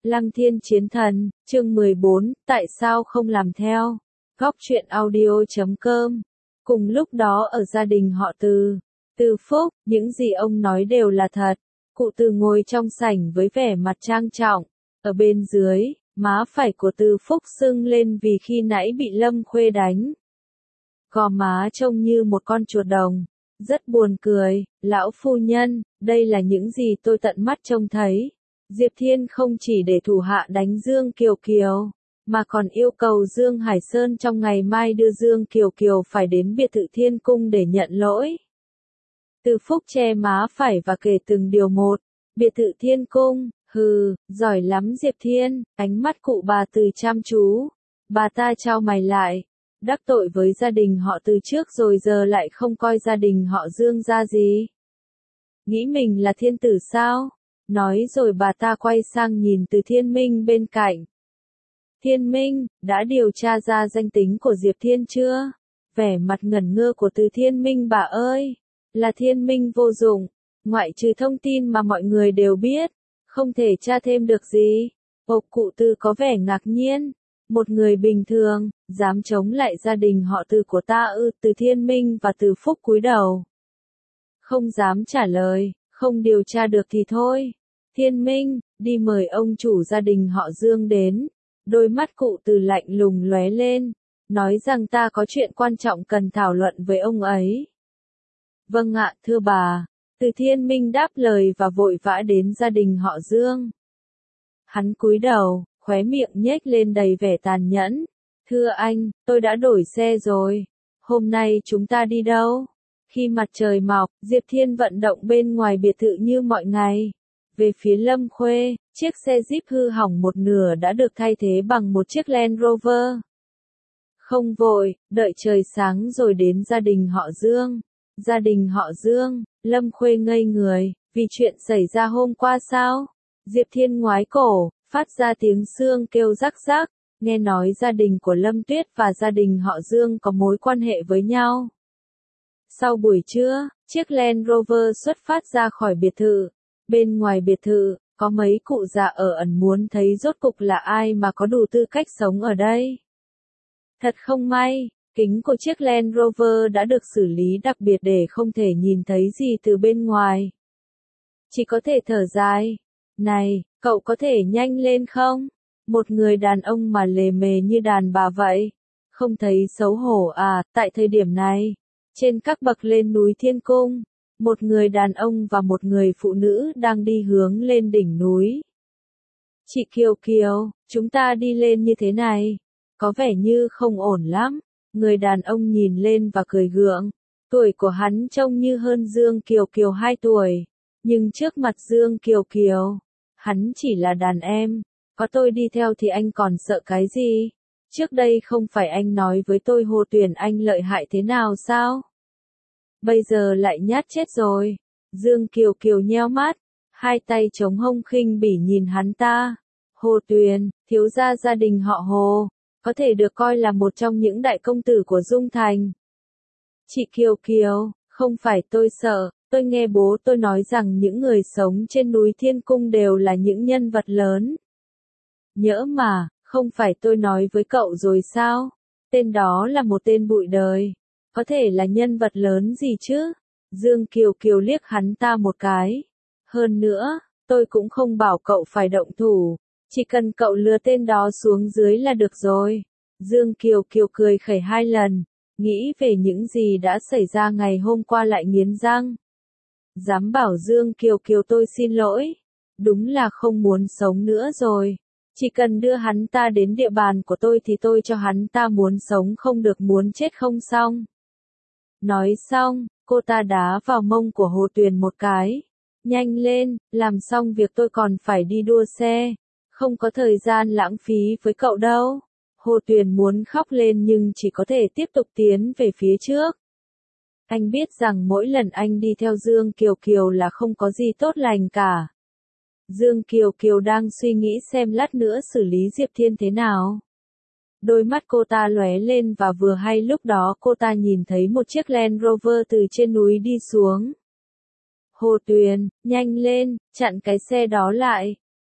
Lăng Thiên Chiến Thần, chương 14, tại sao không làm theo? Góc truyện audio.com. Cùng lúc đó ở gia đình họ Từ Phúc, những gì ông nói đều là thật. Cụ Từ ngồi trong sảnh với vẻ mặt trang trọng. Ở bên dưới, má phải của Từ Phúc sưng lên vì khi nãy bị Lâm Khuê đánh. Gò má trông như một con chuột đồng. Rất buồn cười, lão phu nhân, đây là những gì tôi tận mắt trông thấy. Diệp Thiên không chỉ để thủ hạ đánh Dương Kiều Kiều, mà còn yêu cầu Dương Hải Sơn trong ngày mai đưa Dương Kiều Kiều phải đến biệt thự Thiên Cung để nhận lỗi. Từ Phúc che má phải và kể từng điều một. Biệt thự Thiên Cung, hừ, giỏi lắm Diệp Thiên, ánh mắt cụ bà Từ chăm chú. Bà ta chau mày lại. Đắc tội với gia đình họ Từ trước rồi giờ lại không coi gia đình họ Dương ra gì. Nghĩ mình là thiên tử sao? Nói rồi bà ta quay sang nhìn Từ Thiên Minh bên cạnh. Thiên Minh, đã điều tra ra danh tính của Diệp Thiên chưa? Vẻ mặt ngẩn ngơ của Từ Thiên Minh bà ơi, là Thiên Minh vô dụng, ngoại trừ thông tin mà mọi người đều biết, không thể tra thêm được gì. Cụ Từ có vẻ ngạc nhiên. Một người bình thường, dám chống lại gia đình họ Từ của ta ư? Từ Thiên Minh và Từ Phúc cúi đầu. Không dám trả lời, không điều tra được thì thôi. Thiên Minh, đi mời ông chủ gia đình họ Dương đến. Đôi mắt cụ Từ lạnh lùng lóe lên, nói rằng ta có chuyện quan trọng cần thảo luận với ông ấy. Vâng ạ, thưa bà. Từ Thiên Minh đáp lời và vội vã đến gia đình họ Dương. Hắn cúi đầu, khóe miệng nhếch lên đầy vẻ tàn nhẫn. Thưa anh, tôi đã đổi xe rồi. Hôm nay chúng ta đi đâu? Khi mặt trời mọc, Diệp Thiên vận động bên ngoài biệt thự như mọi ngày. Về phía Lâm Khuê, chiếc xe Jeep hư hỏng một nửa đã được thay thế bằng một chiếc Land Rover. Không vội, đợi trời sáng rồi đến gia đình họ Dương. Gia đình họ Dương, Lâm Khuê ngây người, vì chuyện xảy ra hôm qua sao? Diệp Thiên ngoái cổ, phát ra tiếng xương kêu rắc rắc, nghe nói gia đình của Lâm Tuyết và gia đình họ Dương có mối quan hệ với nhau. Sau buổi trưa, chiếc Land Rover xuất phát ra khỏi biệt thự. Bên ngoài biệt thự, có mấy cụ già ở ẩn muốn thấy rốt cục là ai mà có đủ tư cách sống ở đây. Thật không may, kính của chiếc Land Rover đã được xử lý đặc biệt để không thể nhìn thấy gì từ bên ngoài. Chỉ có thể thở dài. Này, cậu có thể nhanh lên không? Một người đàn ông mà lề mề như đàn bà vậy. Không thấy xấu hổ à? Tại thời điểm này, trên các bậc lên núi Thiên Cung, một người đàn ông và một người phụ nữ đang đi hướng lên đỉnh núi. Chị Kiều Kiều, chúng ta đi lên như thế này, có vẻ như không ổn lắm. Người đàn ông nhìn lên và cười gượng. Tuổi của hắn trông như hơn Dương Kiều Kiều 2 tuổi. Nhưng trước mặt Dương Kiều Kiều, hắn chỉ là đàn em. Có tôi đi theo thì anh còn sợ cái gì? Trước đây không phải anh nói với tôi Hồ Tuyền anh lợi hại thế nào sao? Bây giờ lại nhát chết rồi. Dương Kiều Kiều nheo mắt, hai tay chống hông khinh bỉ nhìn hắn ta. Hồ Tuyền, thiếu gia gia đình họ Hồ, có thể được coi là một trong những đại công tử của Dung Thành. Chị Kiều Kiều, không phải tôi sợ, tôi nghe bố tôi nói rằng những người sống trên núi Thiên Cung đều là những nhân vật lớn. Nhỡ mà, không phải tôi nói với cậu rồi sao? Tên đó là một tên bụi đời. Có thể là nhân vật lớn gì chứ? Dương Kiều Kiều liếc hắn ta một cái. Hơn nữa, tôi cũng không bảo cậu phải động thủ. Chỉ cần cậu lừa tên đó xuống dưới là được rồi. Dương Kiều Kiều cười khẩy 2 lần. Nghĩ về những gì đã xảy ra ngày hôm qua lại nghiến răng. Dám bảo Dương Kiều Kiều tôi xin lỗi. Đúng là không muốn sống nữa rồi. Chỉ cần đưa hắn ta đến địa bàn của tôi thì tôi cho hắn ta muốn sống không được muốn chết không xong. Nói xong, cô ta đá vào mông của Hồ Tuyền một cái. Nhanh lên, làm xong việc tôi còn phải đi đua xe. Không có thời gian lãng phí với cậu đâu. Hồ Tuyền muốn khóc lên nhưng chỉ có thể tiếp tục tiến về phía trước. Anh biết rằng mỗi lần anh đi theo Dương Kiều Kiều là không có gì tốt lành cả. Dương Kiều Kiều đang suy nghĩ xem lát nữa xử lý Diệp Thiên thế nào. Đôi mắt cô ta lóe lên và vừa hay lúc đó cô ta nhìn thấy một chiếc Land Rover từ trên núi đi xuống. Hồ Tuyền, nhanh lên, chặn cái xe đó lại.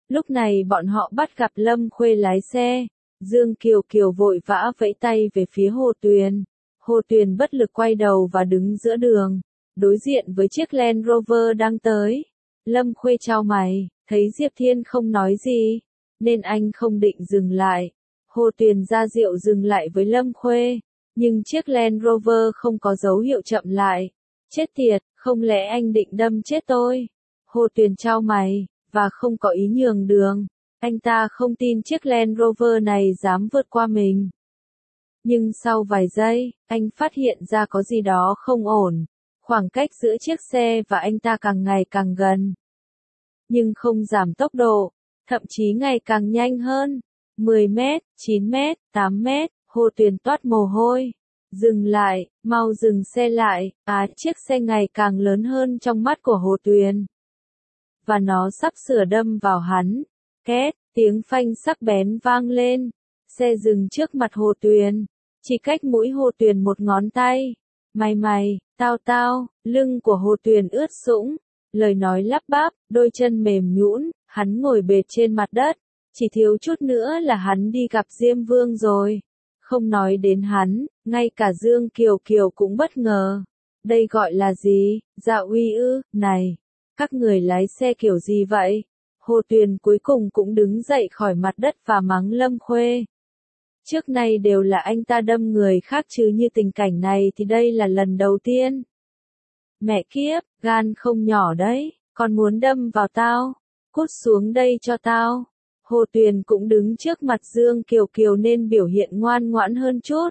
Lúc này bọn họ bắt gặp Lâm Khuê lái xe. Dương Kiều Kiều vội vã vẫy tay về phía Hồ Tuyền. Hồ Tuyền bất lực quay đầu và đứng giữa đường, đối diện với chiếc Land Rover đang tới. Lâm Khuê chau mày, thấy Diệp Thiên không nói gì, nên anh không định dừng lại. Hồ Tuyền ra dịu dừng lại với Lâm Khuê, nhưng chiếc Land Rover không có dấu hiệu chậm lại. Chết tiệt, không lẽ anh định đâm chết tôi? Hồ Tuyền chau mày, và không có ý nhường đường. Anh ta không tin chiếc Land Rover này dám vượt qua mình. Nhưng sau vài giây, anh phát hiện ra có gì đó không ổn. Khoảng cách giữa chiếc xe và anh ta càng ngày càng gần. Nhưng không giảm tốc độ, thậm chí ngày càng nhanh hơn. 10 mét, 9 mét, 8 mét, Hồ Tuyền toát mồ hôi. Dừng lại, mau dừng xe lại. Chiếc xe ngày càng lớn hơn trong mắt của Hồ Tuyền. Và nó sắp sửa đâm vào hắn. Két, tiếng phanh sắc bén vang lên. Xe dừng trước mặt Hồ Tuyền. Chỉ cách mũi Hồ Tuyền một ngón tay. Mày, tao, lưng của Hồ Tuyền ướt sũng. Lời nói lắp bắp, đôi chân mềm nhũn, hắn ngồi bệt trên mặt đất. Chỉ thiếu chút nữa là hắn đi gặp Diêm Vương rồi. Không nói đến hắn, ngay cả Dương Kiều Kiều cũng bất ngờ. Đây gọi là gì? Dạ uy ư? Này, các người lái xe kiểu gì vậy? Hồ Tuyền cuối cùng cũng đứng dậy khỏi mặt đất và mắng Lâm Khuê. Trước nay đều là anh ta đâm người khác chứ như tình cảnh này thì đây là lần đầu tiên. Mẹ kiếp, gan không nhỏ đấy, còn muốn đâm vào tao. Cút xuống đây cho tao. Hồ Tuyền cũng đứng trước mặt Dương Kiều Kiều nên biểu hiện ngoan ngoãn hơn chút.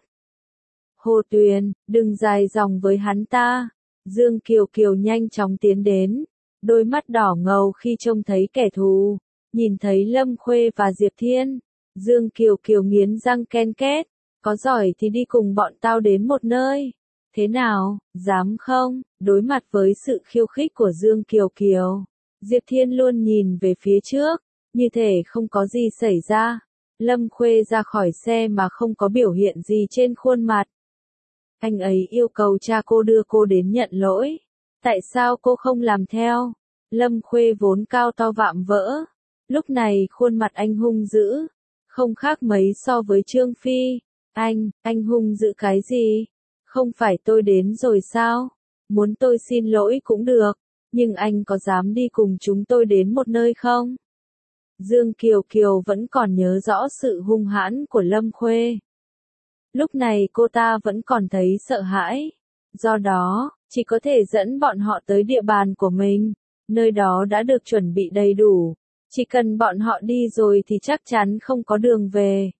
Hồ Tuyền, đừng dài dòng với hắn ta. Dương Kiều Kiều nhanh chóng tiến đến. Đôi mắt đỏ ngầu khi trông thấy kẻ thù. Nhìn thấy Lâm Khuê và Diệp Thiên. Dương Kiều Kiều nghiến răng ken két. Có giỏi thì đi cùng bọn tao đến một nơi. Thế nào, dám không? Đối mặt với sự khiêu khích của Dương Kiều Kiều. Diệp Thiên luôn nhìn về phía trước. Như thể không có gì xảy ra. Lâm Khuê ra khỏi xe mà không có biểu hiện gì trên khuôn mặt. Anh ấy yêu cầu cha cô đưa cô đến nhận lỗi. Tại sao cô không làm theo? Lâm Khuê vốn cao to vạm vỡ. Lúc này khuôn mặt anh hung dữ. Không khác mấy so với Trương Phi. Anh hung dữ cái gì? Không phải tôi đến rồi sao? Muốn tôi xin lỗi cũng được. Nhưng anh có dám đi cùng chúng tôi đến một nơi không? Dương Kiều Kiều vẫn còn nhớ rõ sự hung hãn của Lâm Khuê. Lúc này cô ta vẫn còn thấy sợ hãi. Do đó, chỉ có thể dẫn bọn họ tới địa bàn của mình. Nơi đó đã được chuẩn bị đầy đủ. Chỉ cần bọn họ đi rồi thì chắc chắn không có đường về.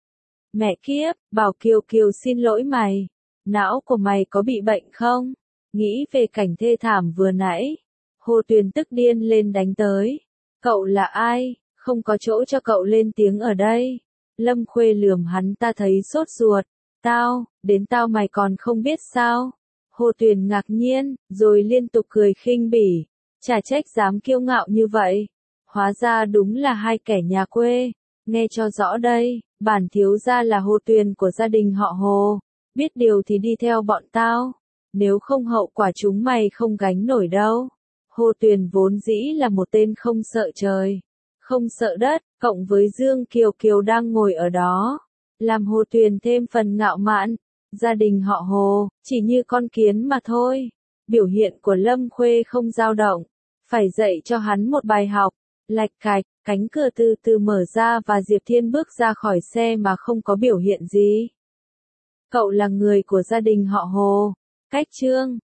Mẹ kiếp, bảo Kiều Kiều xin lỗi mày. Não của mày có bị bệnh không? Nghĩ về cảnh thê thảm vừa nãy. Hồ Tuyền tức điên lên đánh tới. Cậu là ai? Không có chỗ cho cậu lên tiếng ở đây. Lâm Khuê lườm hắn ta thấy sốt ruột. Đến tao mày còn không biết sao? Hồ Tuyền ngạc nhiên, rồi liên tục cười khinh bỉ. Chả trách dám kiêu ngạo như vậy. Hóa ra đúng là hai kẻ nhà quê. Nghe cho rõ đây, bản thiếu gia là Hồ Tuyền của gia đình họ Hồ. Biết điều thì đi theo bọn tao. Nếu không hậu quả chúng mày không gánh nổi đâu. Hồ Tuyền vốn dĩ là một tên không sợ trời, không sợ đất, cộng với Dương Kiều Kiều đang ngồi ở đó. Làm Hồ Tuyền thêm phần ngạo mạn. Gia đình họ Hồ, chỉ như con kiến mà thôi. Biểu hiện của Lâm Khuê không dao động. Phải dạy cho hắn một bài học. Lạch cạch, cánh cửa từ từ mở ra và Diệp Thiên bước ra khỏi xe mà không có biểu hiện gì. Cậu là người của gia đình họ Hồ. Cách chương